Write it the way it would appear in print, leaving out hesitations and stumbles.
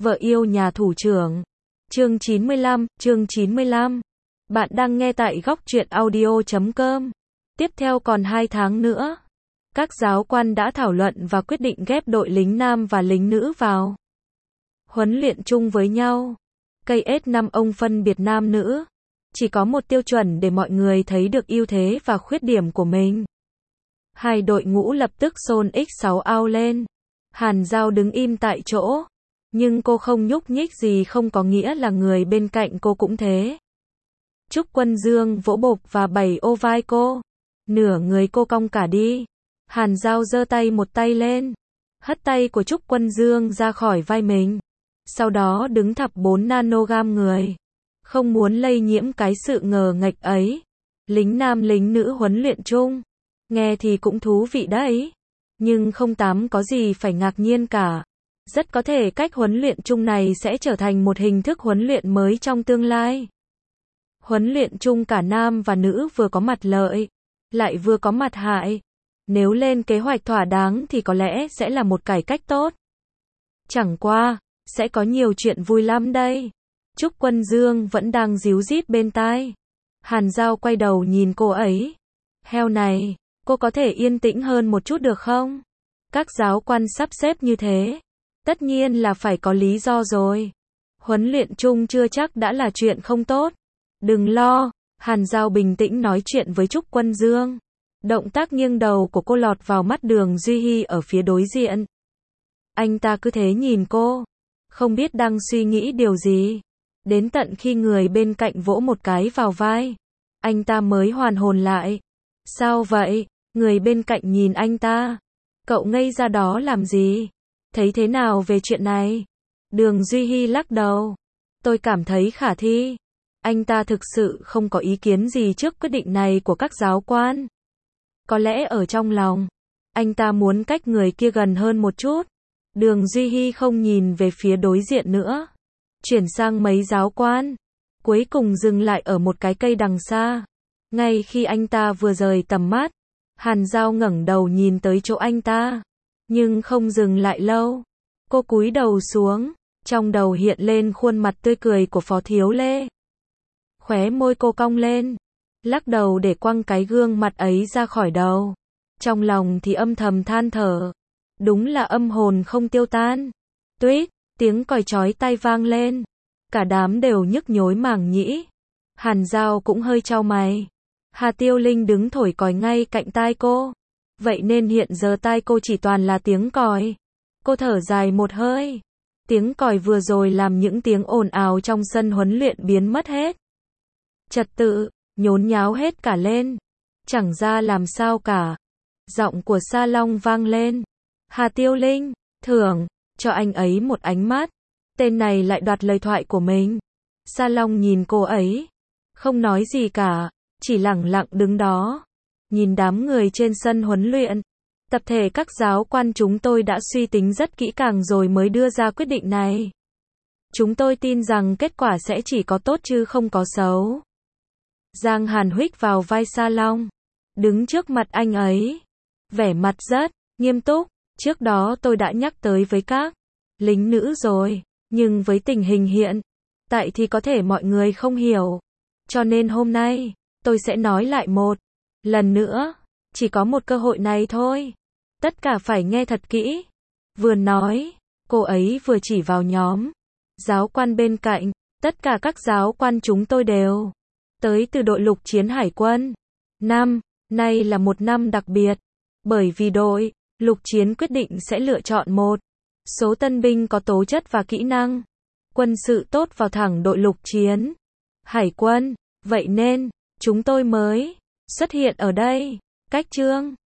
Vợ yêu nhà thủ trưởng. Chương 95. Bạn đang nghe tại góc truyện audio.com. Tiếp theo còn 2 tháng nữa, các giáo quan đã thảo luận và quyết định ghép đội lính nam và lính nữ vào huấn luyện chung với nhau. KS5 ông phân biệt nam nữ, chỉ có một tiêu chuẩn để mọi người thấy được ưu thế và khuyết điểm của mình. Hai đội ngũ lập tức xôn X6 ao lên. Hàn Giao đứng im tại chỗ, nhưng cô không nhúc nhích gì không có nghĩa là người bên cạnh cô cũng thế. Trúc Quân Dương vỗ bộp và bẩy ô vai cô. Nửa người cô cong cả đi. Hàn Giao giơ tay một tay lên, hất tay của Trúc Quân Dương ra khỏi vai mình. Sau đó đứng thặp 4 nanogam người. Không muốn lây nhiễm cái sự ngờ nghệch ấy. Lính nam lính nữ huấn luyện chung. Nghe thì cũng thú vị đấy. Nhưng không tám có gì phải ngạc nhiên cả. Rất có thể cách huấn luyện chung này sẽ trở thành một hình thức huấn luyện mới trong tương lai. Huấn luyện chung cả nam và nữ vừa có mặt lợi, lại vừa có mặt hại. Nếu lên kế hoạch thỏa đáng thì có lẽ sẽ là một cải cách tốt. Chẳng qua, sẽ có nhiều chuyện vui lắm đây. Trúc Quân Dương vẫn đang díu dít bên tai. Hàn Giao quay đầu nhìn cô ấy. Heo này, cô có thể yên tĩnh hơn một chút được không? Các giáo quan sắp xếp như thế, tất nhiên là phải có lý do rồi. Huấn luyện chung chưa chắc đã là chuyện không tốt. Đừng lo, Hàn Giao bình tĩnh nói chuyện với Trúc Quân Dương. Động tác nghiêng đầu của cô lọt vào mắt Đường Duy Hy ở phía đối diện. Anh ta cứ thế nhìn cô, không biết đang suy nghĩ điều gì. Đến tận khi người bên cạnh vỗ một cái vào vai, anh ta mới hoàn hồn lại. Sao vậy? Người bên cạnh nhìn anh ta. Cậu ngây ra đó làm gì? Thấy thế nào về chuyện này? Đường Duy Hy lắc đầu. Tôi cảm thấy khả thi. Anh ta thực sự không có ý kiến gì trước quyết định này của các giáo quan. Có lẽ ở trong lòng, anh ta muốn cách người kia gần hơn một chút. Đường Duy Hy không nhìn về phía đối diện nữa, chuyển sang mấy giáo quan. Cuối cùng dừng lại ở một cái cây đằng xa. Ngay khi anh ta vừa rời tầm mắt, Hàn Giao ngẩng đầu nhìn tới chỗ anh ta, nhưng không dừng lại lâu. Cô cúi đầu xuống, trong đầu hiện lên khuôn mặt tươi cười của Phó Thiếu Lê. Khóe môi cô cong lên, lắc đầu để quăng cái gương mặt ấy ra khỏi đầu. Trong lòng thì âm thầm than thở. Đúng là âm hồn không tiêu tan. Tuýt, tiếng còi chói tai vang lên. Cả đám đều nhức nhối màng nhĩ. Hàn Giao cũng hơi chau mày. Hà Tiêu Linh đứng thổi còi ngay cạnh tai cô. Vậy nên hiện giờ tai cô chỉ toàn là tiếng còi. Cô thở dài một hơi. Tiếng còi vừa rồi làm những tiếng ồn ào trong sân huấn luyện biến mất hết. Trật tự, nhốn nháo hết cả lên. Chẳng ra làm sao cả. Giọng của Sa Long vang lên. Hà Tiêu Linh, thưởng cho anh ấy một ánh mắt. Tên này lại đoạt lời thoại của mình. Sa Long nhìn cô ấy, không nói gì cả, chỉ lẳng lặng đứng đó, nhìn đám người trên sân huấn luyện. Tập thể các giáo quan chúng tôi đã suy tính rất kỹ càng rồi mới đưa ra quyết định này. Chúng tôi tin rằng kết quả sẽ chỉ có tốt chứ không có xấu. Giang Hàn huých vào vai Sa Long, đứng trước mặt anh ấy, vẻ mặt rất nghiêm túc. Trước đó tôi đã nhắc tới với các lính nữ rồi, nhưng với tình hình hiện tại thì có thể mọi người không hiểu. Cho nên hôm nay, tôi sẽ nói lại một lần nữa, chỉ có một cơ hội này thôi. Tất cả phải nghe thật kỹ. Vừa nói, cô ấy vừa chỉ vào nhóm giáo quan bên cạnh. Tất cả các giáo quan chúng tôi đều tới từ đội lục chiến hải quân. Năm nay là một năm đặc biệt, bởi vì đội lục chiến quyết định sẽ lựa chọn một số tân binh có tố chất và kỹ năng quân sự tốt vào thẳng đội lục chiến hải quân. Vậy nên, chúng tôi mới xuất hiện ở đây. Cách chương